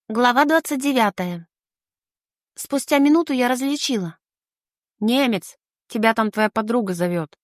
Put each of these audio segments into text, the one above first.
Глава 29. Спустя минуту я различила. «Немец, тебя там твоя подруга зовет».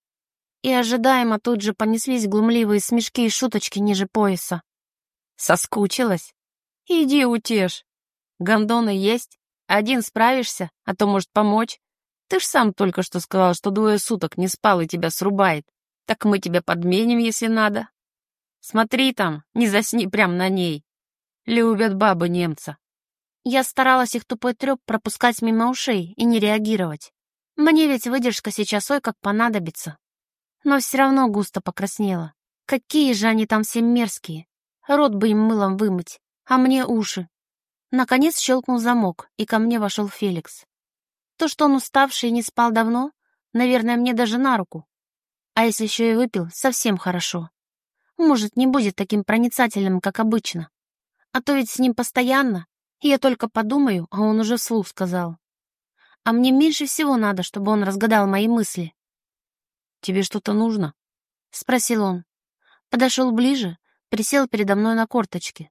И ожидаемо тут же понеслись глумливые смешки и шуточки ниже пояса. Соскучилась? Иди утешь. Гондоны есть? Один справишься, а то может помочь. Ты ж сам только что сказал, что 2 суток не спал и тебя срубает. Так мы тебя подменим, если надо. Смотри там, не засни прям на ней. Любят бабы немца. Я старалась их тупой трёп пропускать мимо ушей и не реагировать. Мне ведь выдержка сейчас ой как понадобится. Но все равно густо покраснела. Какие же они там все мерзкие. Рот бы им мылом вымыть, а мне уши. Наконец щелкнул замок, и ко мне вошел Феликс. То, что он уставший и не спал давно, наверное, мне даже на руку. А если еще и выпил, совсем хорошо. Может, не будет таким проницательным, как обычно. А то ведь с ним постоянно, и я только подумаю, а он уже вслух сказал. А мне меньше всего надо, чтобы он разгадал мои мысли. «Тебе что-то нужно?» — спросил он. Подошел ближе, присел передо мной на корточки.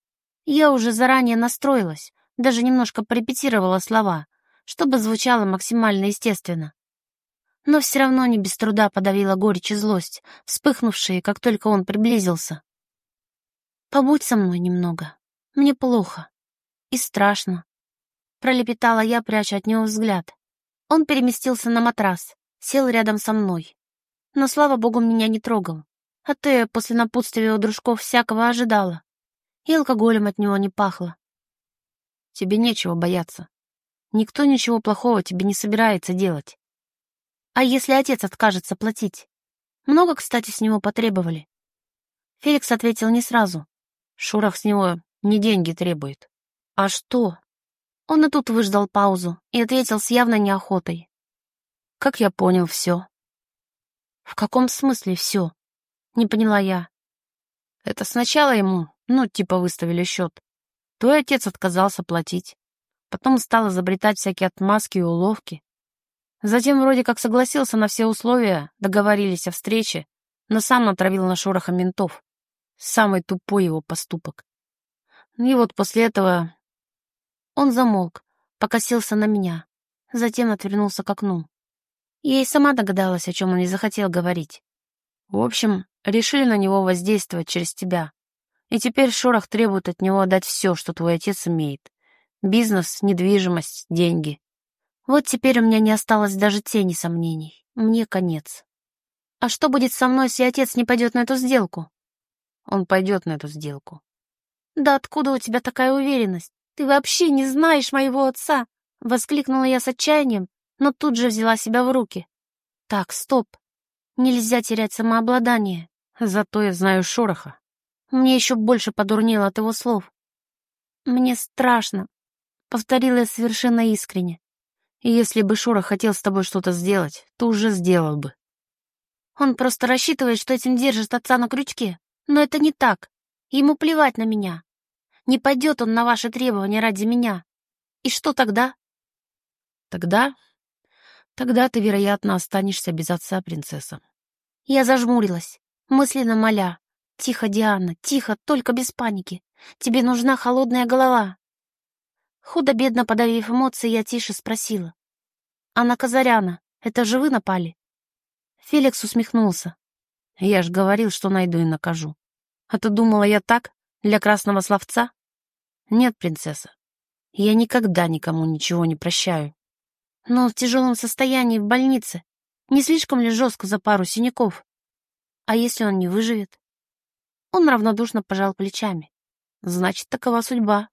Я уже заранее настроилась, даже немножко порепетировала слова, чтобы звучало максимально естественно. Но все равно не без труда подавила горечь и злость, вспыхнувшие, как только он приблизился. «Побудь со мной немного. Мне плохо. И страшно», — пролепетала я, пряча от него взгляд. Он переместился на матрас, сел рядом со мной. Но, слава богу, меня не трогал. А то я после напутствия у дружков всякого ожидала. И алкоголем от него не пахло. «Тебе нечего бояться. Никто ничего плохого тебе не собирается делать». А если отец откажется платить? Много, кстати, с него потребовали. Феликс ответил не сразу. Шорох с него не деньги требует. А что? Он и тут выждал паузу и ответил с явной неохотой. Как я понял, все. В каком смысле все? Не поняла я. Это сначала ему, типа выставили счет. Твой отец отказался платить. Потом стал изобретать всякие отмазки и уловки. Затем вроде как согласился на все условия, договорились о встрече, но сам натравил на Шороха ментов. Самый тупой его поступок. И вот после этого... Он замолк, покосился на меня, затем отвернулся к окну. Я и сама догадалась, о чем он не захотел говорить. В общем, решили на него воздействовать через тебя. И теперь Шорох требует от него отдать все, что твой отец имеет. Бизнес, недвижимость, деньги. Вот теперь у меня не осталось даже тени сомнений. Мне конец. А что будет со мной, если отец не пойдет на эту сделку? Он пойдет на эту сделку. Да откуда у тебя такая уверенность? Ты вообще не знаешь моего отца! Воскликнула я с отчаянием, но тут же взяла себя в руки. Так, стоп. Нельзя терять самообладание. Зато я знаю Шороха. Мне еще больше подурнело от его слов. Мне страшно, повторила я совершенно искренне. И если бы Шорох хотел с тобой что-то сделать, то уже сделал бы. Он просто рассчитывает, что этим держит отца на крючке. Но это не так. Ему плевать на меня. Не пойдет он на ваши требования ради меня. И что тогда? Тогда ты, вероятно, останешься без отца, принцесса. Я зажмурилась, мысленно моля. Тихо, Диана, тихо, только без паники. Тебе нужна холодная голова. Худо-бедно подавив эмоции, я тише спросила. А на Казаряна, это же вы напали? Феликс усмехнулся. Я ж говорил, что найду и накажу. А ты думала, я так, для красного словца? Нет, принцесса, я никогда никому ничего не прощаю. Но в тяжелом состоянии в больнице. Не слишком ли жестко за пару синяков? А если он не выживет? Он равнодушно пожал плечами. Значит, такова судьба.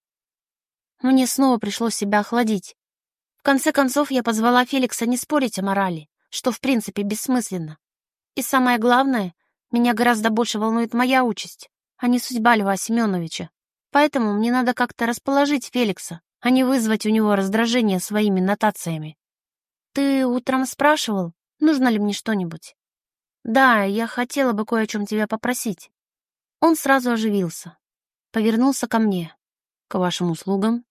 Мне снова пришлось себя охладить. В конце концов, я позвала Феликса не спорить о морали, что в принципе бессмысленно. И самое главное, меня гораздо больше волнует моя участь, а не судьба Льва Семеновича. Поэтому мне надо как-то расположить Феликса, а не вызвать у него раздражение своими нотациями. Ты утром спрашивал, нужно ли мне что-нибудь? Да, я хотела бы кое о чем тебя попросить. Он сразу оживился, повернулся ко мне. К вашим услугам.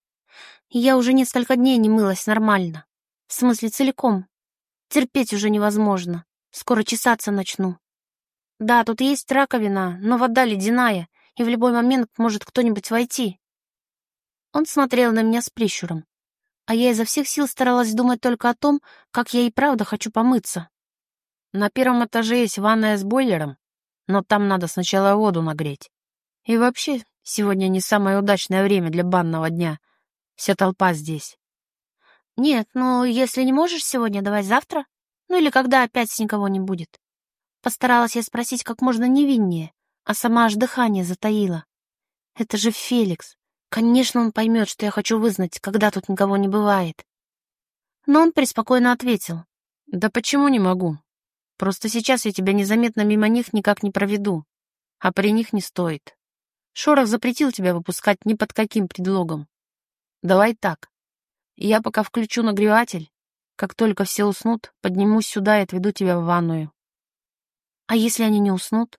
Я уже несколько дней не мылась нормально. В смысле, целиком. Терпеть уже невозможно. Скоро чесаться начну. Да, тут есть раковина, но вода ледяная, и в любой момент может кто-нибудь войти. Он смотрел на меня с прищуром, а я изо всех сил старалась думать только о том, как я и правда хочу помыться. На первом этаже есть ванная с бойлером, но там надо сначала воду нагреть. И вообще, сегодня не самое удачное время для банного дня. Вся толпа здесь. Нет, ну, если не можешь сегодня, давай завтра. Ну или когда опять никого не будет. Постаралась я спросить как можно невиннее, а сама аж дыхание затаила. Это же Феликс. Конечно, он поймет, что я хочу вызнать, когда тут никого не бывает. Но он преспокойно ответил. Да почему не могу? Просто сейчас я тебя незаметно мимо них никак не проведу. А при них не стоит. Шорох запретил тебя выпускать ни под каким предлогом. Давай так. Я пока включу нагреватель. Как только все уснут, поднимусь сюда и отведу тебя в ванную. А если они не уснут?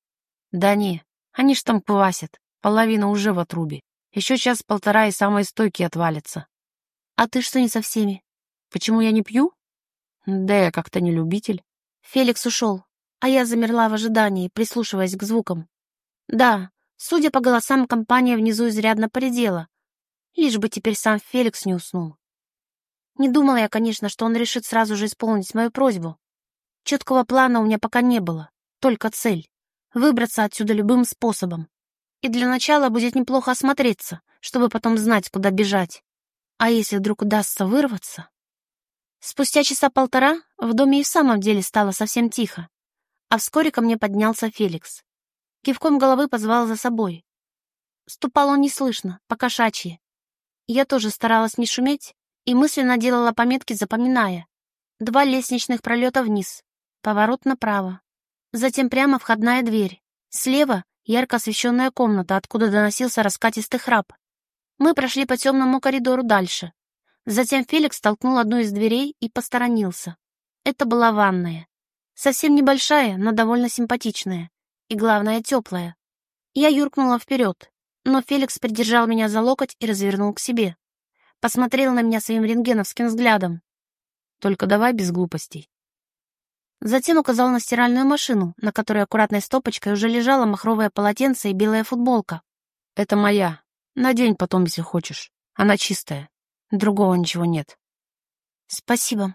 Да не, они ж там квасят. Половина уже в отрубе. Еще час-полтора и самые стойкие отвалятся. А ты что не со всеми? Почему я не пью? Да я как-то не любитель. Феликс ушел, а я замерла в ожидании, прислушиваясь к звукам. Да, судя по голосам, компания внизу изрядно поредела. Лишь бы теперь сам Феликс не уснул. Не думала я, конечно, что он решит сразу же исполнить мою просьбу. Четкого плана у меня пока не было, только цель — выбраться отсюда любым способом. И для начала будет неплохо осмотреться, чтобы потом знать, куда бежать. А если вдруг удастся вырваться? Спустя часа полтора в доме и в самом деле стало совсем тихо, а вскоре ко мне поднялся Феликс. Кивком головы позвал за собой. Ступал он неслышно, по-кошачьи. Я тоже старалась не шуметь и мысленно делала пометки, запоминая. 2 лестничных пролета вниз, поворот направо. Затем прямо входная дверь. Слева ярко освещенная комната, откуда доносился раскатистый храп. Мы прошли по темному коридору дальше. Затем Феликс толкнул одну из дверей и посторонился. Это была ванная. Совсем небольшая, но довольно симпатичная. И, главное, теплая. Я юркнула вперед, но Феликс придержал меня за локоть и развернул к себе. Посмотрел на меня своим рентгеновским взглядом. Только давай без глупостей. Затем указал на стиральную машину, на которой аккуратной стопочкой уже лежало махровое полотенце и белая футболка. Это моя. Надень потом, если хочешь. Она чистая. Другого ничего нет. Спасибо.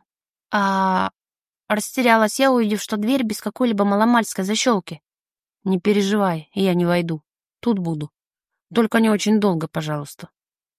Растерялась я, увидев, что дверь без какой-либо маломальской защелки. Не переживай, я не войду. Тут буду. Только не очень долго, пожалуйста.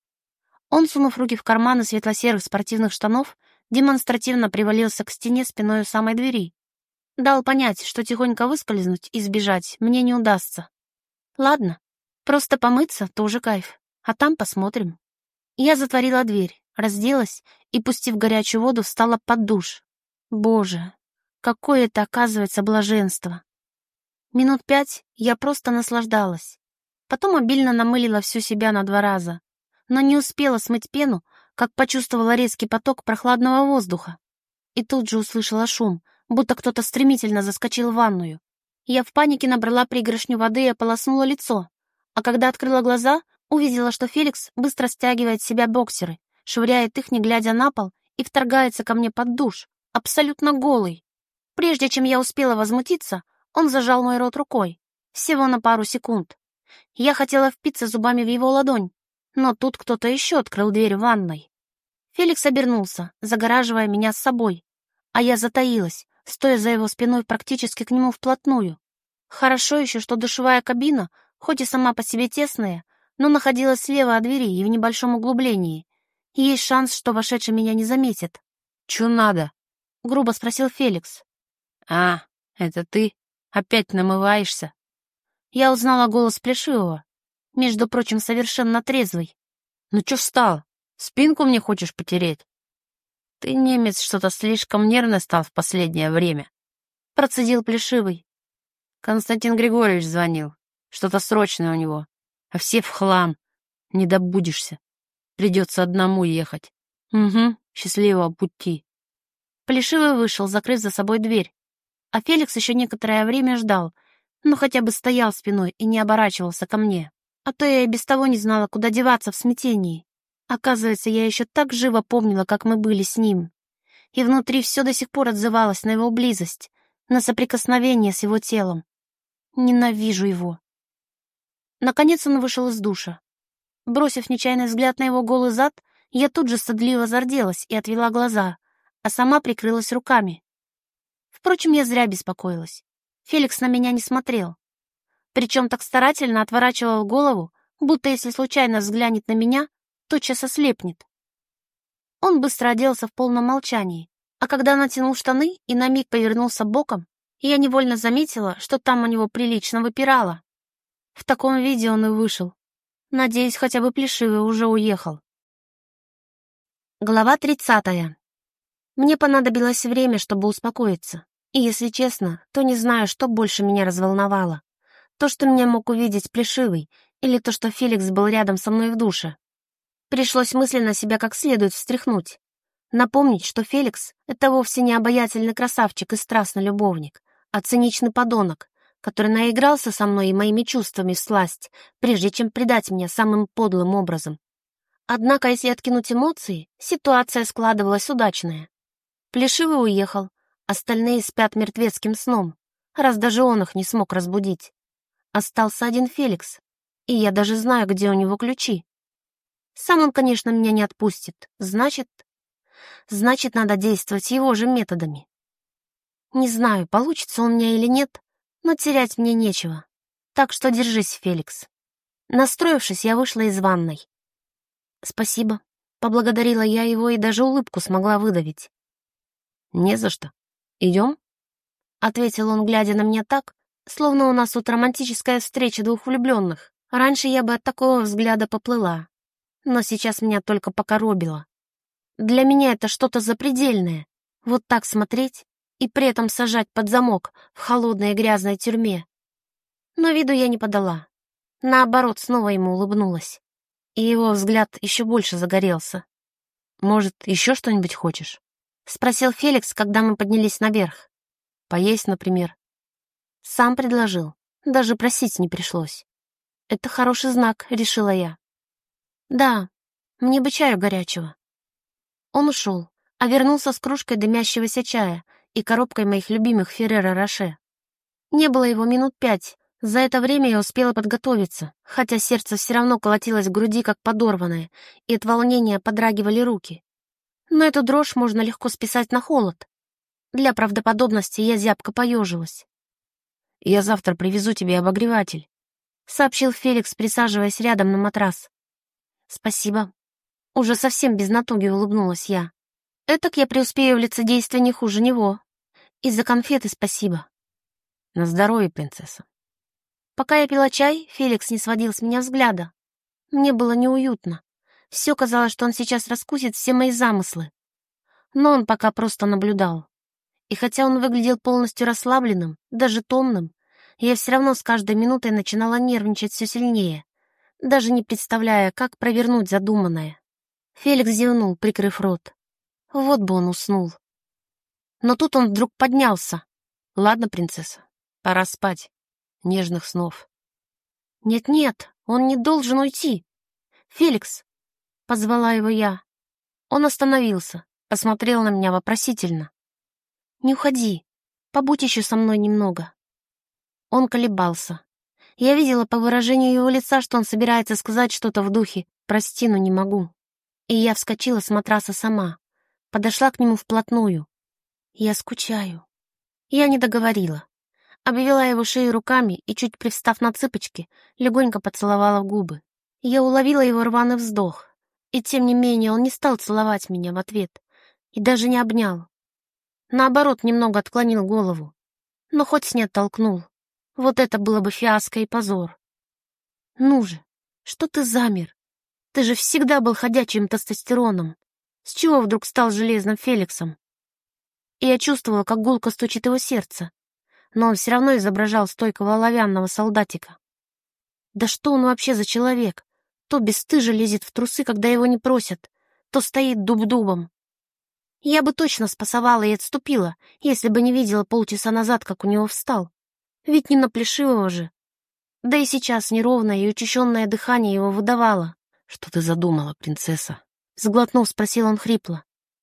Он, сунув руки в карманы светло-серых спортивных штанов, демонстративно привалился к стене спиной у самой двери. Дал понять, что тихонько выскользнуть и сбежать мне не удастся. Ладно, просто помыться — тоже кайф, а там посмотрим. Я затворила дверь, разделась и, пустив горячую воду, встала под душ. Боже, какое это, оказывается, блаженство! Минут 5 я просто наслаждалась. Потом обильно намылила всю себя на 2 раза, но не успела смыть пену, как почувствовала резкий поток прохладного воздуха. И тут же услышала шум, будто кто-то стремительно заскочил в ванную. Я в панике набрала пригоршню воды и ополоснула лицо, а когда открыла глаза, увидела, что Феликс быстро стягивает с себя боксеры, швыряет их, не глядя на пол, и вторгается ко мне под душ, абсолютно голый. Прежде чем я успела возмутиться, он зажал мой рот рукой. Всего на пару секунд. Я хотела впиться зубами в его ладонь, но тут кто-то еще открыл дверь в ванной. Феликс обернулся, загораживая меня с собой, а я затаилась, стоя за его спиной практически к нему вплотную. Хорошо еще, что душевая кабина, хоть и сама по себе тесная, но находилась слева от двери и в небольшом углублении. Есть шанс, что вошедший меня не заметит. «Чё надо?» — грубо спросил Феликс. «А, это ты? Опять намываешься?» Я узнала голос Плешивого, между прочим, совершенно трезвый. «Ну чё встал? Спинку мне хочешь потереть?» «Ты, немец, что-то слишком нервный стал в последнее время», — процедил Плешивый. «Константин Григорьевич звонил. Что-то срочное у него. А все в хлам. Не добудешься. Придется одному ехать. Угу, счастливого пути». Плешивый вышел, закрыв за собой дверь. А Феликс еще некоторое время ждал, но хотя бы стоял спиной и не оборачивался ко мне. А то я и без того не знала, куда деваться в смятении. Оказывается, я еще так живо помнила, как мы были с ним. И внутри все до сих пор отзывалось на его близость, на соприкосновение с его телом. Ненавижу его. Наконец он вышел из душа. Бросив нечаянный взгляд на его голый зад, я тут же стыдливо зарделась и отвела глаза, а сама прикрылась руками. Впрочем, я зря беспокоилась. Феликс на меня не смотрел. Причем так старательно отворачивал голову, будто если случайно взглянет на меня, тотчас ослепнет. Он быстро оделся в полном молчании, а когда натянул штаны и на миг повернулся боком, я невольно заметила, что там у него прилично выпирало. В таком виде он и вышел. Надеюсь, хотя бы Плешивый уже уехал. Глава 30. Мне понадобилось время, чтобы успокоиться. И, если честно, то не знаю, что больше меня разволновало. То, что меня мог увидеть Плешивый, или то, что Феликс был рядом со мной в душе. Пришлось мысленно себя как следует встряхнуть. Напомнить, что Феликс — это вовсе не обаятельный красавчик и страстный любовник, а циничный подонок, который наигрался со мной и моими чувствами всласть, прежде чем предать меня самым подлым образом. Однако, если откинуть эмоции, ситуация складывалась удачная. Плешивый уехал, остальные спят мертвецким сном, раз даже он их не смог разбудить. Остался один Феликс, и я даже знаю, где у него ключи. Сам он, конечно, меня не отпустит, значит, надо действовать его же методами. Не знаю, получится у меня или нет, но терять мне нечего. Так что держись, Феликс. Настроившись, я вышла из ванной. «Спасибо», — поблагодарила я его и даже улыбку смогла выдавить. «Не за что. Идем?» — ответил он, глядя на меня так, словно у нас тут романтическая встреча двух влюбленных. Раньше я бы от такого взгляда поплыла, но сейчас меня только покоробило. Для меня это что-то запредельное. Вот так смотреть и при этом сажать под замок в холодной и грязной тюрьме. Но виду я не подала. Наоборот, снова ему улыбнулась. И его взгляд еще больше загорелся. «Может, еще что-нибудь хочешь?» — спросил Феликс, когда мы поднялись наверх. «Поесть, например?» Сам предложил, даже просить не пришлось. Это хороший знак, решила я. Да, мне бы чаю горячего. Он ушел, а вернулся с кружкой дымящегося чая и коробкой моих любимых Ферреро Роше. Не было его минут 5. За это время я успела подготовиться, хотя сердце все равно колотилось в груди, как подорванное, и от волнения подрагивали руки. Но эту дрожь можно легко списать на холод. Для правдоподобности я зябко поежилась. «Я завтра привезу тебе обогреватель», — сообщил Феликс, присаживаясь рядом на матрас. «Спасибо». Уже совсем без натуги улыбнулась я. Этак я преуспею в лицедействе не хуже него. И за конфеты спасибо. «На здоровье, принцесса». Пока я пила чай, Феликс не сводил с меня взгляда. Мне было неуютно. Все казалось, что он сейчас раскусит все мои замыслы. Но он пока просто наблюдал. И хотя он выглядел полностью расслабленным, даже томным, я все равно с каждой минутой начинала нервничать все сильнее, даже не представляя, как провернуть задуманное. Феликс зевнул, прикрыв рот. Вот бы он уснул. Но тут он вдруг поднялся. «Ладно, принцесса, пора спать. Нежных снов». «Нет-нет, он не должен уйти. Феликс!» — позвала его я. Он остановился, посмотрел на меня вопросительно. «Не уходи, побудь еще со мной немного». Он колебался. Я видела по выражению его лица, что он собирается сказать что-то в духе «прости, но не могу». И я вскочила с матраса сама, подошла к нему вплотную. «Я скучаю». Я не договорила. Обвела его шею руками и, чуть привстав на цыпочки, легонько поцеловала в губы. Я уловила его рваный вздох, и тем не менее он не стал целовать меня в ответ и даже не обнял. Наоборот, немного отклонил голову, но хоть не оттолкнул. Вот это было бы фиаско и позор. «Ну же, что ты замер? Ты же всегда был ходячим тестостероном. С чего вдруг стал железным Феликсом?» И я чувствовала, как гулко стучит его сердце, но он все равно изображал стойкого оловянного солдатика. Да что он вообще за человек? То бесстыже лезет в трусы, когда его не просят, то стоит дуб-дубом. Я бы точно спасовала и отступила, если бы не видела полчаса назад, как у него встал. Ведь не на Плешивого же. Да и сейчас неровное и учащенное дыхание его выдавало. «Что ты задумала, принцесса?» Сглотнув, спросил он хрипло.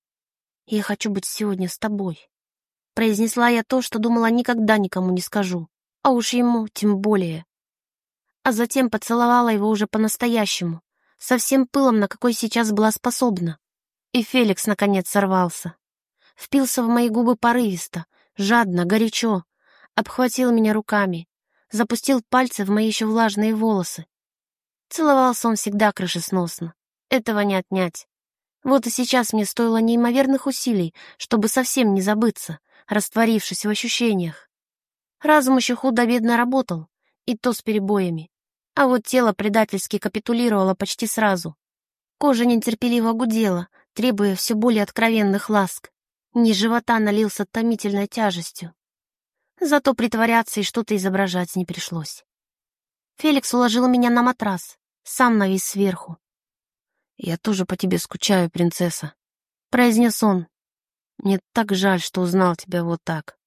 «Я хочу быть сегодня с тобой». Произнесла я то, что думала никогда никому не скажу, а уж ему тем более. А затем поцеловала его уже по-настоящему, со всем пылом, на какой сейчас была способна. И Феликс, наконец, сорвался. Впился в мои губы порывисто, жадно, горячо, обхватил меня руками, запустил пальцы в мои еще влажные волосы. Целовался он всегда крышесносно. Этого не отнять. Вот и сейчас мне стоило неимоверных усилий, чтобы совсем не забыться, растворившись в ощущениях. Разум еще худо-бедно работал, и то с перебоями. А вот тело предательски капитулировало почти сразу. Кожа нетерпеливо гудела, требуя все более откровенных ласк. Низ живота налился томительной тяжестью. Зато притворяться и что-то изображать не пришлось. Феликс уложил меня на матрас, сам навис сверху. «Я тоже по тебе скучаю, принцесса», — произнес он. «Мне так жаль, что узнал тебя вот так».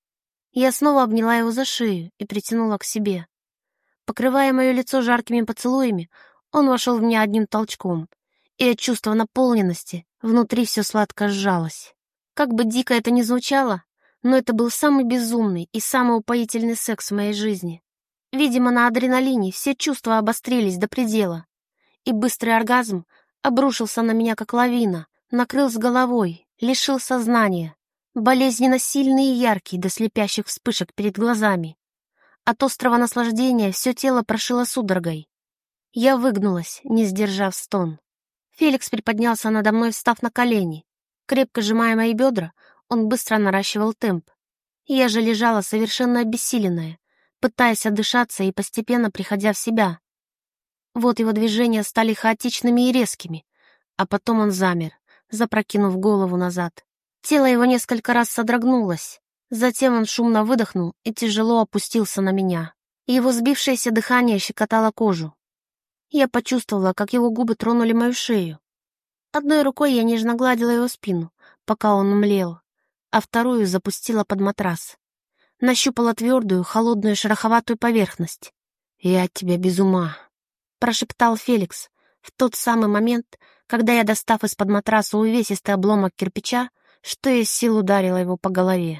Я снова обняла его за шею и притянула к себе. Покрывая мое лицо жаркими поцелуями, он вошел в меня одним толчком, и от чувства наполненности внутри все сладко сжалось. Как бы дико это ни звучало, но это был самый безумный и самый упоительный секс в моей жизни. Видимо, на адреналине все чувства обострились до предела, и быстрый оргазм обрушился на меня как лавина, накрыл с головой, лишил сознания, болезненно сильный и яркий до слепящих вспышек перед глазами. От острого наслаждения все тело прошило судорогой. Я выгнулась, не сдержав стон. Феликс приподнялся надо мной, встав на колени. Крепко сжимая мои бедра, он быстро наращивал темп. Я же лежала совершенно обессиленная, пытаясь отдышаться и постепенно приходя в себя. Вот его движения стали хаотичными и резкими, а потом он замер, запрокинув голову назад. Тело его несколько раз содрогнулось. Затем он шумно выдохнул и тяжело опустился на меня. Его сбившееся дыхание щекотало кожу. Я почувствовала, как его губы тронули мою шею. Одной рукой я нежно гладила его спину, пока он млел, а вторую запустила под матрас. Нащупала твердую, холодную, шероховатую поверхность. «Я от тебя без ума», — прошептал Феликс в тот самый момент, когда я, достав из-под матраса увесистый обломок кирпича, что из сил ударила его по голове.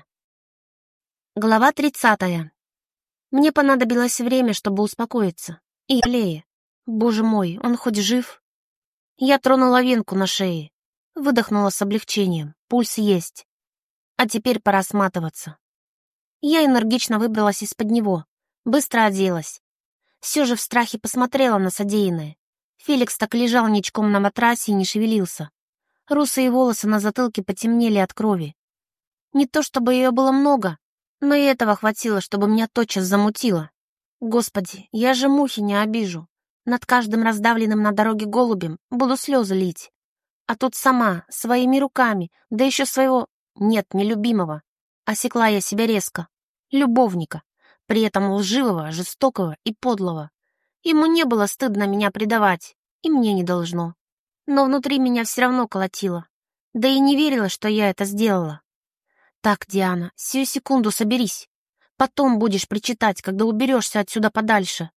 Глава 30. Мне понадобилось время, чтобы успокоиться. И аллея. Боже мой, он хоть жив? Я тронула венку на шее. Выдохнула с облегчением. Пульс есть. А теперь пора сматываться. Я энергично выбралась из-под него. Быстро оделась. Все же в страхе посмотрела на содеянное. Феликс так лежал ничком на матрасе и не шевелился. Русые волосы на затылке потемнели от крови. Не то чтобы ее было много, но и этого хватило, чтобы меня тотчас замутило. Господи, я же мухи не обижу. Над каждым раздавленным на дороге голубем буду слезы лить. А тут сама, своими руками, да еще своего... Нет, не любимого. Осекла я себя резко. Любовника. При этом лживого, жестокого и подлого. Ему не было стыдно меня предавать, и мне не должно. Но внутри меня все равно колотило. Да и не верила, что я это сделала. «Так, Диана, сию секунду соберись. Потом будешь причитать, когда уберешься отсюда подальше».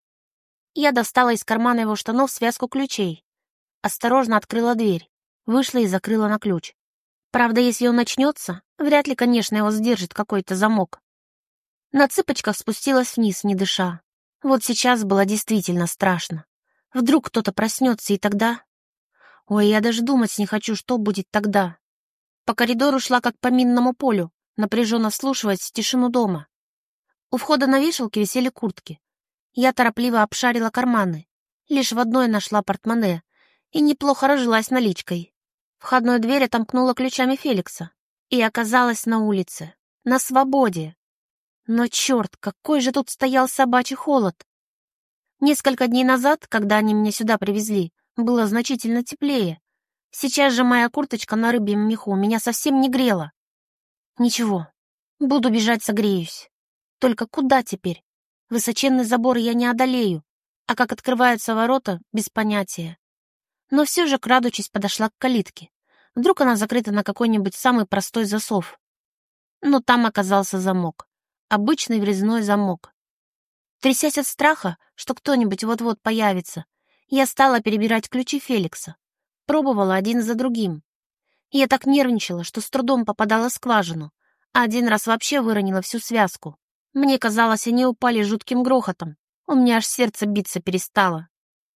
Я достала из кармана его штанов связку ключей. Осторожно открыла дверь, вышла и закрыла на ключ. Правда, если он начнется, вряд ли, конечно, его сдержит какой-то замок. На цыпочках спустилась вниз, не дыша. Вот сейчас было действительно страшно. Вдруг кто-то проснется, и тогда... Ой, я даже думать не хочу, что будет тогда. По коридору шла как по минному полю, напряженно вслушиваясь в тишину дома. У входа на вешалке висели куртки. Я торопливо обшарила карманы. Лишь в одной нашла портмоне и неплохо разжилась наличкой. Входную дверь отомкнула ключами Феликса и оказалась на улице, на свободе. Но черт, какой же тут стоял собачий холод! Несколько дней назад, когда они меня сюда привезли, было значительно теплее. Сейчас же моя курточка на рыбьем меху меня совсем не грела. Ничего, буду бежать, согреюсь. Только куда теперь? Высоченный забор я не одолею, а как открываются ворота, без понятия. Но все же, крадучись, подошла к калитке. Вдруг она закрыта на какой-нибудь самый простой засов. Но там оказался замок. Обычный врезной замок. Трясясь от страха, что кто-нибудь вот-вот появится, я стала перебирать ключи Феликса. Пробовала один за другим. Я так нервничала, что с трудом попадала в скважину, а один раз вообще выронила всю связку. Мне казалось, они упали жутким грохотом. У меня аж сердце биться перестало.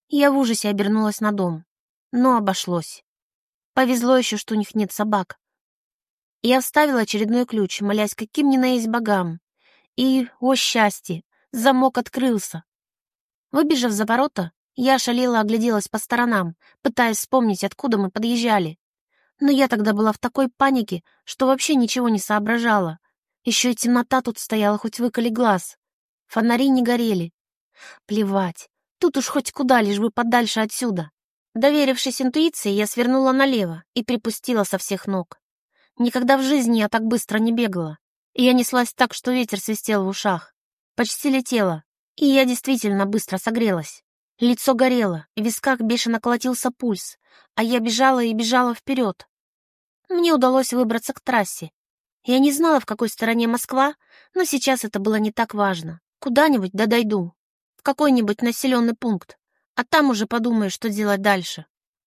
Я в ужасе обернулась на дом. Но обошлось. Повезло еще, что у них нет собак. Я вставила очередной ключ, молясь каким ни на есть богам. И, о счастье, замок открылся. Выбежав за ворота, я ошалела огляделась по сторонам, пытаясь вспомнить, откуда мы подъезжали. Но я тогда была в такой панике, что вообще ничего не соображала. Еще и темнота тут стояла, хоть выколи глаз. Фонари не горели. Плевать, тут уж хоть куда, лишь бы подальше отсюда. Доверившись интуиции, я свернула налево и припустила со всех ног. Никогда в жизни я так быстро не бегала. И я неслась так, что ветер свистел в ушах. Почти летела, и я действительно быстро согрелась. Лицо горело, в висках бешено колотился пульс, а я бежала и бежала вперед. Мне удалось выбраться к трассе. Я не знала, в какой стороне Москва, но сейчас это было не так важно. Куда-нибудь да дойду, в какой-нибудь населенный пункт, а там уже подумаю, что делать дальше.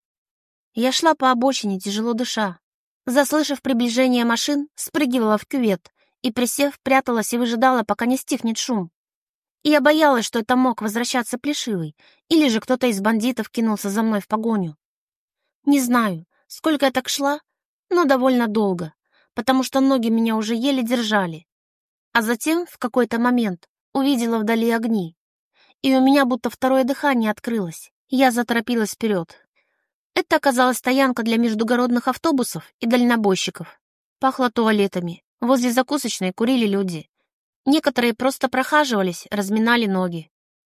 Я шла по обочине, тяжело дыша. Заслышав приближение машин, спрыгивала в кювет и, присев, пряталась и выжидала, пока не стихнет шум. Я боялась, что это мог возвращаться Плешивый, или же кто-то из бандитов кинулся за мной в погоню. Не знаю, сколько я так шла, но довольно долго, потому что ноги меня уже еле держали. А затем, в какой-то момент, увидела вдали огни, и у меня будто второе дыхание открылось. Я заторопилась вперед. Это оказалась стоянка для междугородных автобусов и дальнобойщиков. Пахло туалетами. Возле закусочной курили люди. Некоторые просто прохаживались, разминали ноги.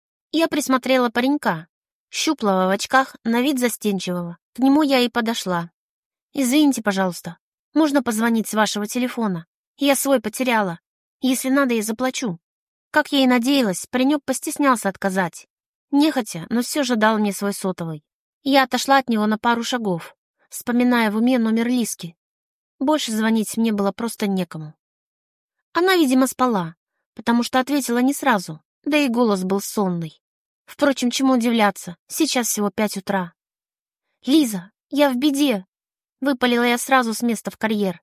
Я присмотрела паренька, щуплого в очках, на вид застенчивого. К нему я и подошла. «Извините, пожалуйста, можно позвонить с вашего телефона? Я свой потеряла. Если надо, я заплачу». Как я и надеялась, паренек постеснялся отказать. Нехотя, но все же дал мне свой сотовый. Я отошла от него на пару шагов, вспоминая в уме номер Лиски. Больше звонить мне было просто некому. Она, видимо, спала, потому что ответила не сразу, да и голос был сонный. Впрочем, чему удивляться, сейчас всего 5 утра. «Лиза, я в беде!» — выпалила я сразу с места в карьер.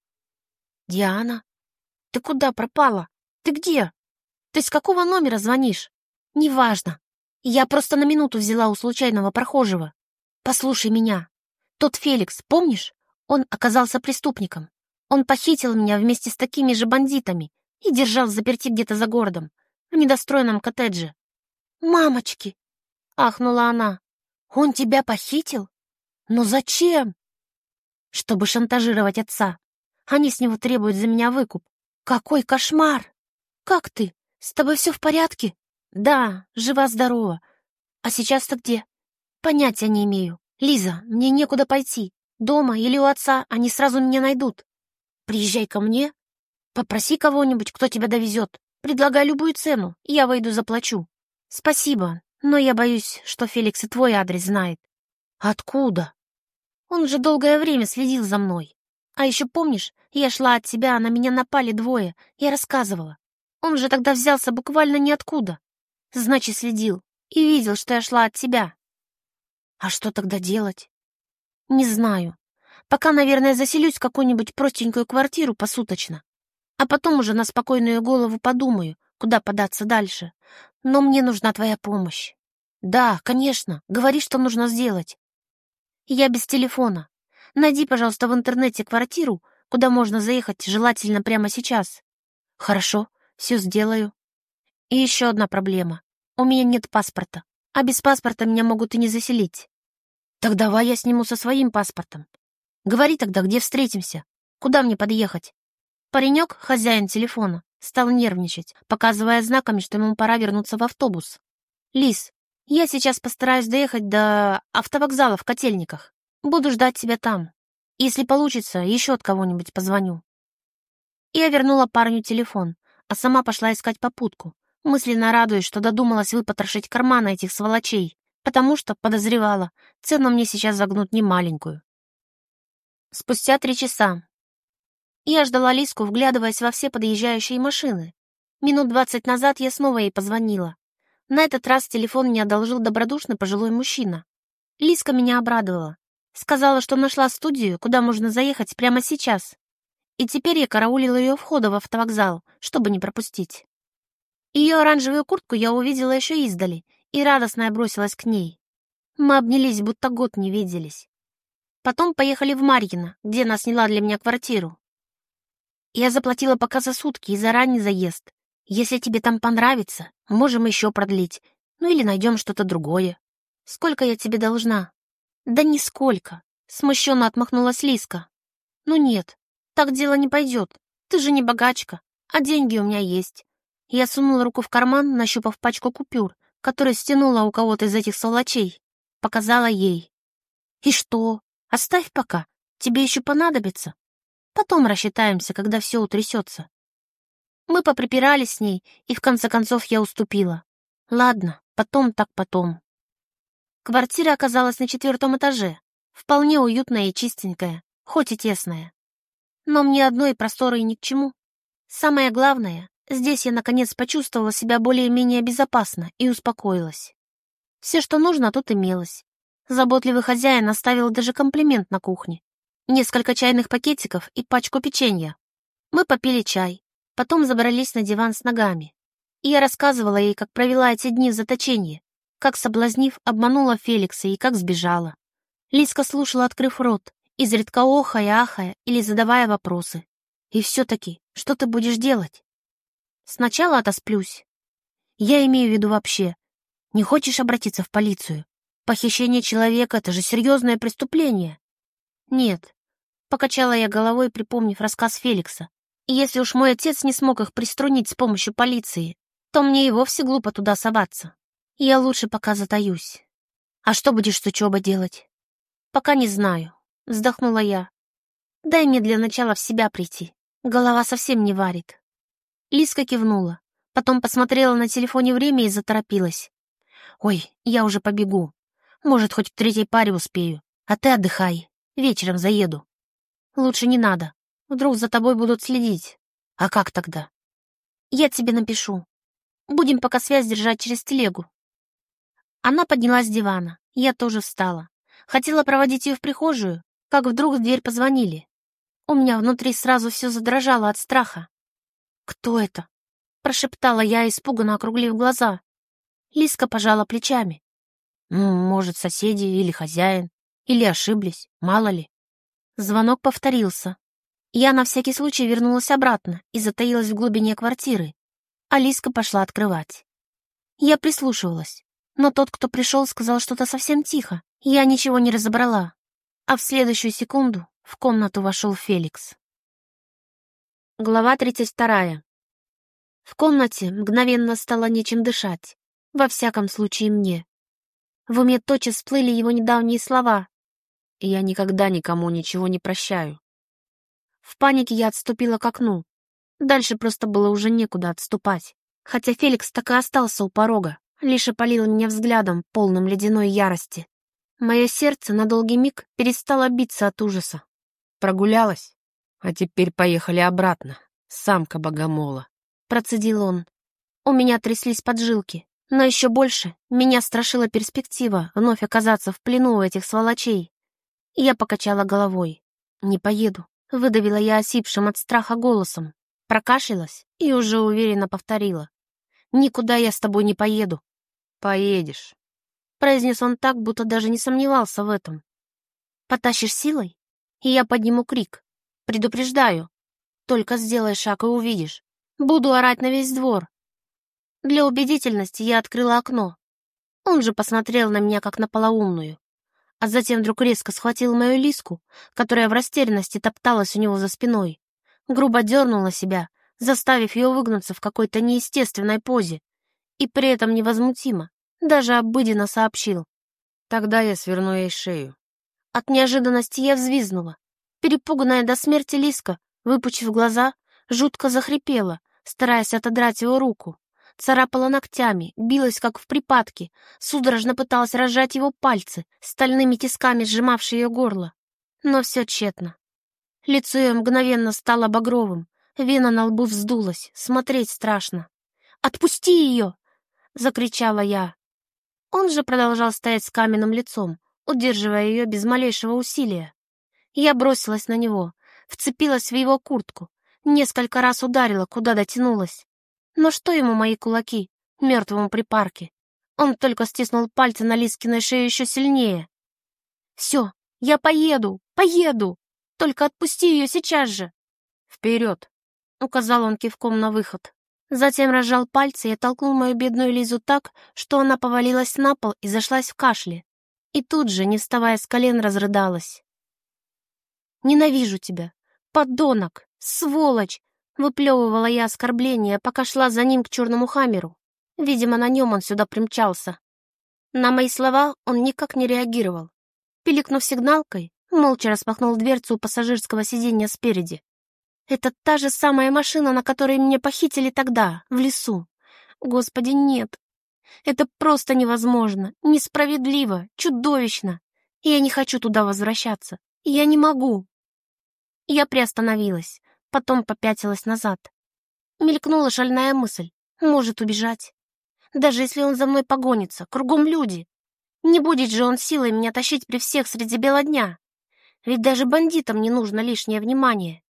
«Диана, ты куда пропала? Ты где? Ты с какого номера звонишь?» «Неважно. Я просто на минуту взяла у случайного прохожего. Послушай меня. Тот Феликс, помнишь? Он оказался преступником. Он похитил меня вместе с такими же бандитами и держал взаперти где-то за городом, в недостроенном коттедже». «Мамочки!» — ахнула она. «Он тебя похитил? Но зачем?» «Чтобы шантажировать отца. Они с него требуют за меня выкуп. Какой кошмар! Как ты? С тобой все в порядке?» «Да, жива-здорова. А сейчас-то где?» «Понятия не имею. Лиза, мне некуда пойти. Дома или у отца они сразу меня найдут. Приезжай ко мне. Попроси кого-нибудь, кто тебя довезет. Предлагай любую цену, и я выйду заплачу». «Спасибо, но я боюсь, что Феликс и твой адрес знает». «Откуда?» «Он же долгое время следил за мной. А еще помнишь, я шла от тебя, а на меня напали двое. Я рассказывала. Он же тогда взялся буквально ниоткуда. Значит, следил и видел, что я шла от тебя». «А что тогда делать?» «Не знаю. Пока, наверное, заселюсь в какую-нибудь простенькую квартиру посуточно. А потом уже на спокойную голову подумаю, куда податься дальше. Но мне нужна твоя помощь». «Да, конечно. Говори, что нужно сделать». «Я без телефона. Найди, пожалуйста, в интернете квартиру, куда можно заехать, желательно прямо сейчас». «Хорошо, все сделаю». «И еще одна проблема. У меня нет паспорта, а без паспорта меня могут и не заселить». «Так давай я сниму со своим паспортом. Говори тогда, где встретимся, куда мне подъехать». Паренек, хозяин телефона, стал нервничать, показывая знаками, что ему пора вернуться в автобус. «Лиз, я сейчас постараюсь доехать до автовокзала в Котельниках. Буду ждать тебя там. Если получится, еще от кого-нибудь позвоню». Я вернула парню телефон, а сама пошла искать попутку, мысленно радуясь, что додумалась выпотрошить карманы этих сволочей, потому что, подозревала, цену мне сейчас загнут немаленькую. Спустя 3 часа. Я ждала Лиску, вглядываясь во все подъезжающие машины. Минут 20 назад я снова ей позвонила. На этот раз телефон мне одолжил добродушный пожилой мужчина. Лиска меня обрадовала. Сказала, что нашла студию, куда можно заехать прямо сейчас. И теперь я караулила ее у входа в автовокзал, чтобы не пропустить. Ее оранжевую куртку я увидела еще издали и радостно бросилась к ней. Мы обнялись, будто год не виделись. Потом поехали в Марьино, где она сняла для меня квартиру. Я заплатила пока за сутки и за ранний заезд. Если тебе там понравится, можем еще продлить. Ну или найдем что-то другое. Сколько я тебе должна? Да нисколько. Смущенно отмахнулась Лиска. Ну нет, так дело не пойдет. Ты же не богачка, а деньги у меня есть. Я сунула руку в карман, нащупав пачку купюр, которую стянула у кого-то из этих сволочей. Показала ей. И что? Оставь пока. Тебе еще понадобится. Потом рассчитаемся, когда все утрясется. Мы поприпирались с ней, и в конце концов я уступила. Ладно, потом так потом. Квартира оказалась на 4-м этаже, вполне уютная и чистенькая, хоть и тесная. Но мне одной просторы ни к чему. Самое главное, здесь я наконец почувствовала себя более-менее безопасно и успокоилась. Все, что нужно, тут имелось. Заботливый хозяин оставил даже комплимент на кухне. Несколько чайных пакетиков и пачку печенья. Мы попили чай, потом забрались на диван с ногами. И я рассказывала ей, как провела эти дни в заточении, как, соблазнив, обманула Феликса и как сбежала. Лиска слушала, открыв рот, изредка охая, ахая или задавая вопросы. И все-таки, что ты будешь делать? Сначала отосплюсь. Я имею в виду вообще. Не хочешь обратиться в полицию? Похищение человека — это же серьезное преступление. Нет. Покачала я головой, припомнив рассказ Феликса. И если уж мой отец не смог их приструнить с помощью полиции, то мне и вовсе глупо туда соваться. Я лучше пока затаюсь. А что будешь с учебой делать? Пока не знаю. Вздохнула я. Дай мне для начала в себя прийти. Голова совсем не варит. Лиска кивнула. Потом посмотрела на телефоне время и заторопилась. Ой, я уже побегу. Может, хоть к 3-й паре успею. А ты отдыхай. Вечером заеду. Лучше не надо. Вдруг за тобой будут следить. А как тогда? Я тебе напишу. Будем пока связь держать через телегу. Она поднялась с дивана. Я тоже встала. Хотела проводить ее в прихожую, как вдруг в дверь позвонили. У меня внутри сразу все задрожало от страха. «Кто это?» — прошептала я, испуганно округлив глаза. Лиска пожала плечами. «Может, соседи или хозяин, или ошиблись, мало ли». Звонок повторился. Я на всякий случай вернулась обратно и затаилась в глубине квартиры. А Лиска пошла открывать. Я прислушивалась, но тот, кто пришел, сказал что-то совсем тихо. Я ничего не разобрала. А в следующую секунду в комнату вошел Феликс. Глава 32. В комнате мгновенно стало нечем дышать. Во всяком случае мне. В уме тотчас всплыли его недавние слова. «Я никогда никому ничего не прощаю». В панике я отступила к окну. Дальше просто было уже некуда отступать. Хотя Феликс так и остался у порога, лишь опалил меня взглядом, полным ледяной ярости. Мое сердце на долгий миг перестало биться от ужаса. «Прогулялась? А теперь поехали обратно. Самка богомола», — процедил он. У меня тряслись поджилки, но еще больше меня страшила перспектива вновь оказаться в плену у этих сволочей. Я покачала головой. «Не поеду», — выдавила я осипшим от страха голосом, прокашлялась и уже уверенно повторила. «Никуда я с тобой не поеду». «Поедешь», — произнес он так, будто даже не сомневался в этом. «Потащишь силой, и я подниму крик. Предупреждаю. Только сделай шаг и увидишь. Буду орать на весь двор». Для убедительности я открыла окно. Он же посмотрел на меня, как на полоумную. А затем вдруг резко схватил мою Лиску, которая в растерянности топталась у него за спиной. Грубо дернула себя, заставив ее выгнуться в какой-то неестественной позе. И при этом невозмутимо, даже обыденно сообщил. «Тогда я сверну ей шею». От неожиданности я взвизгнула. Перепуганная до смерти Лиска, выпучив глаза, жутко захрипела, стараясь отодрать его руку. Царапала ногтями, билась как в припадке, судорожно пыталась разжать его пальцы, стальными тисками сжимавшие ее горло. Но все тщетно. Лицо ее мгновенно стало багровым, вена на лбу вздулась, смотреть страшно. «Отпусти ее!» — закричала я. Он же продолжал стоять с каменным лицом, удерживая ее без малейшего усилия. Я бросилась на него, вцепилась в его куртку, несколько раз ударила, куда дотянулась. Но что ему мои кулаки, мертвому припарке? Он только стиснул пальцы на Лискиной шее еще сильнее. «Все, я поеду, поеду! Только отпусти ее сейчас же!» «Вперед!» — указал он кивком на выход. Затем разжал пальцы и оттолкнул мою бедную Лизу так, что она повалилась на пол и зашлась в кашле. И тут же, не вставая с колен, разрыдалась. «Ненавижу тебя! Подонок! Сволочь!» — выплевывала я оскорбление, пока шла за ним к черному хаммеру. Видимо, на нем он сюда примчался. На мои слова он никак не реагировал. Пиликнув сигналкой, молча распахнул дверцу у пассажирского сиденья спереди. Это та же самая машина, на которой меня похитили тогда, в лесу. Господи, нет. Это просто невозможно, несправедливо, чудовищно. Я не хочу туда возвращаться. Я не могу. Я приостановилась, потом попятилась назад. Мелькнула шальная мысль. Может убежать. Даже если он за мной погонится, кругом люди. Не будет же он силой меня тащить при всех среди бела дня. Ведь даже бандитам не нужно лишнее внимание.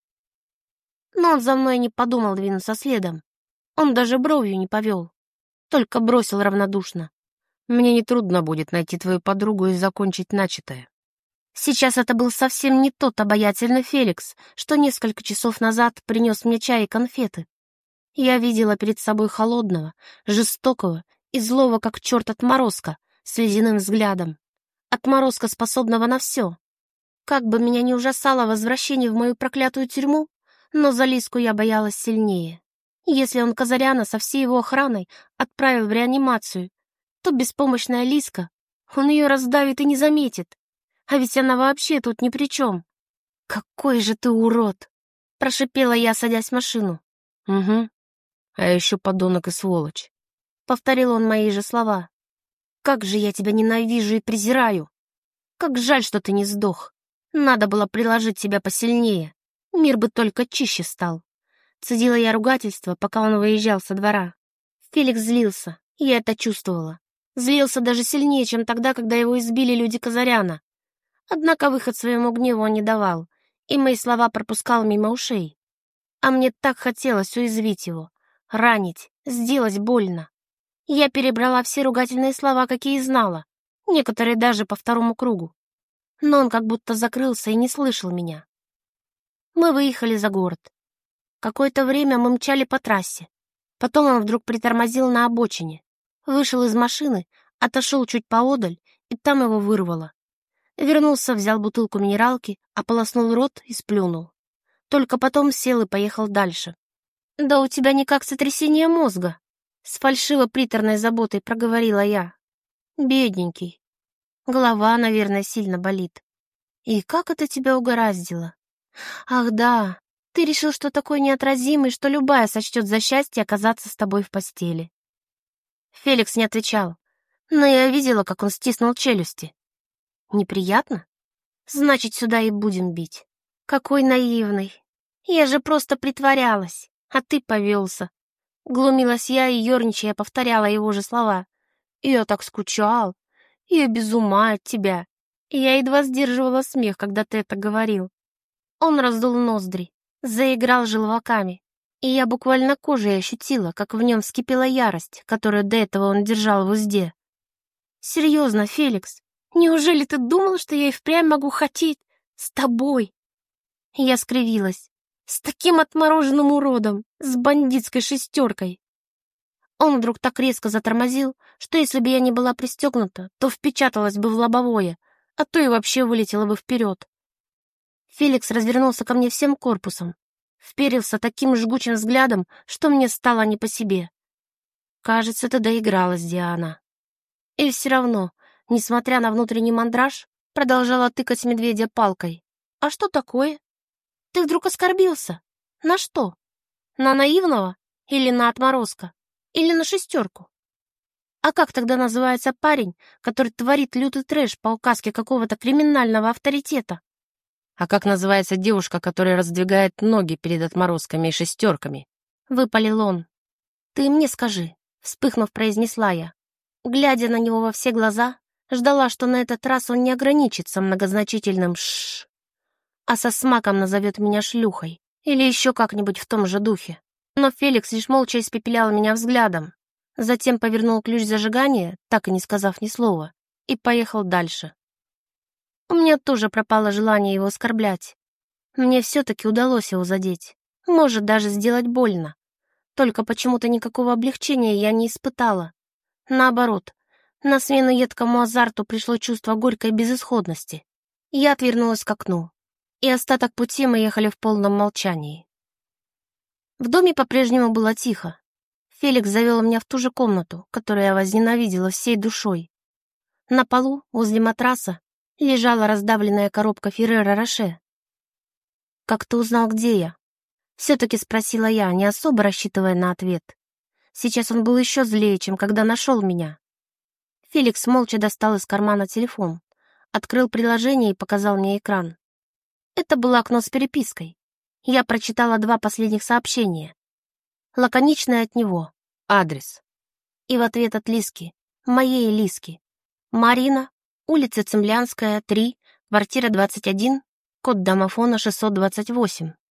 Но он за мной не подумал двинуться следом. Он даже бровью не повел. Только бросил равнодушно. «Мне нетрудно будет найти твою подругу и закончить начатое». Сейчас это был совсем не тот обаятельный Феликс, что несколько часов назад принес мне чай и конфеты. Я видела перед собой холодного, жестокого и злого, как черт отморозка, с ледяным взглядом. Отморозка, способного на все. Как бы меня ни ужасало возвращение в мою проклятую тюрьму, но за Лиску я боялась сильнее. Если он Казаряна со всей его охраной отправил в реанимацию, то беспомощная Лиска, он ее раздавит и не заметит. А ведь она вообще тут ни при чем. «Какой же ты урод!» — прошипела я, садясь в машину. «Угу. А еще подонок и сволочь», — повторил он мои же слова. «Как же я тебя ненавижу и презираю! Как жаль, что ты не сдох. Надо было приложить тебя посильнее. Мир бы только чище стал». Цедила я ругательство, пока он выезжал со двора. Феликс злился, я это чувствовала. Злился даже сильнее, чем тогда, когда его избили люди Казаряна. Однако выход своему гневу он не давал, и мои слова пропускал мимо ушей. А мне так хотелось уязвить его, ранить, сделать больно. Я перебрала все ругательные слова, какие знала, некоторые даже по второму кругу. Но он как будто закрылся и не слышал меня. Мы выехали за город. Какое-то время мы мчали по трассе. Потом он вдруг притормозил на обочине. Вышел из машины, отошел чуть поодаль, и там его вырвало. Вернулся, взял бутылку минералки, ополоснул рот и сплюнул. Только потом сел и поехал дальше. «Да у тебя никак сотрясение мозга!» С фальшиво-приторной заботой проговорила я. «Бедненький. Голова, наверное, сильно болит. И как это тебя угораздило? Ах да, ты решил, что такой неотразимый, что любая сочтет за счастье оказаться с тобой в постели». Феликс не отвечал, но я видела, как он стиснул челюсти. «Неприятно? Значит, сюда и будем бить. Какой наивный. Я же просто притворялась, а ты повелся». Глумилась я и, ерничая, повторяла его же слова. «Я так скучал. Я без ума от тебя». Я едва сдерживала смех, когда ты это говорил. Он раздул ноздри, заиграл желваками, и я буквально кожей ощутила, как в нем вскипела ярость, которую до этого он держал в узде. «Серьезно, Феликс, неужели ты думал, что я и впрямь могу хотеть с тобой?» Я скривилась. «С таким отмороженным уродом, с бандитской шестеркой!» Он вдруг так резко затормозил, что если бы я не была пристегнута, то впечаталась бы в лобовое, а то и вообще вылетела бы вперед. Феликс развернулся ко мне всем корпусом, вперился таким жгучим взглядом, что мне стало не по себе. «Кажется, ты доигралась, Диана». И все равно, несмотря на внутренний мандраж, продолжала тыкать медведя палкой. «А что такое? Ты вдруг оскорбился? На что? На наивного? Или на отморозка? Или на шестерку? А как тогда называется парень, который творит лютый трэш по указке какого-то криминального авторитета?» «А как называется девушка, которая раздвигает ноги перед отморозками и шестерками?» — выпалил он. «Ты мне скажи», — вспыхнув, произнесла я. Глядя на него во все глаза, ждала, что на этот раз он не ограничится многозначительным «шшш», а со смаком назовет меня шлюхой или еще как-нибудь в том же духе. Но Феликс лишь молча испепелял меня взглядом. Затем повернул ключ зажигания, так и не сказав ни слова, и поехал дальше. У меня тоже пропало желание его оскорблять. Мне все-таки удалось его задеть, может, даже сделать больно. Только почему-то никакого облегчения я не испытала. Наоборот, на смену едкому азарту пришло чувство горькой безысходности. Я отвернулась к окну, и остаток пути мы ехали в полном молчании. В доме по-прежнему было тихо. Феликс завел меня в ту же комнату, которую я возненавидела всей душой. На полу, возле матраса, лежала раздавленная коробка Ферреро Роше. «Как ты узнал, где я?» Все-таки спросила я, не особо рассчитывая на ответ. Сейчас он был еще злее, чем когда нашел меня. Феликс молча достал из кармана телефон, открыл приложение и показал мне экран. Это было окно с перепиской. Я прочитала 2 последних сообщения. Лаконичное от него. Адрес. И в ответ от Лиски. Моей Лиски. Марина, улица Цемлянская, 3, квартира 21, код домофона 628.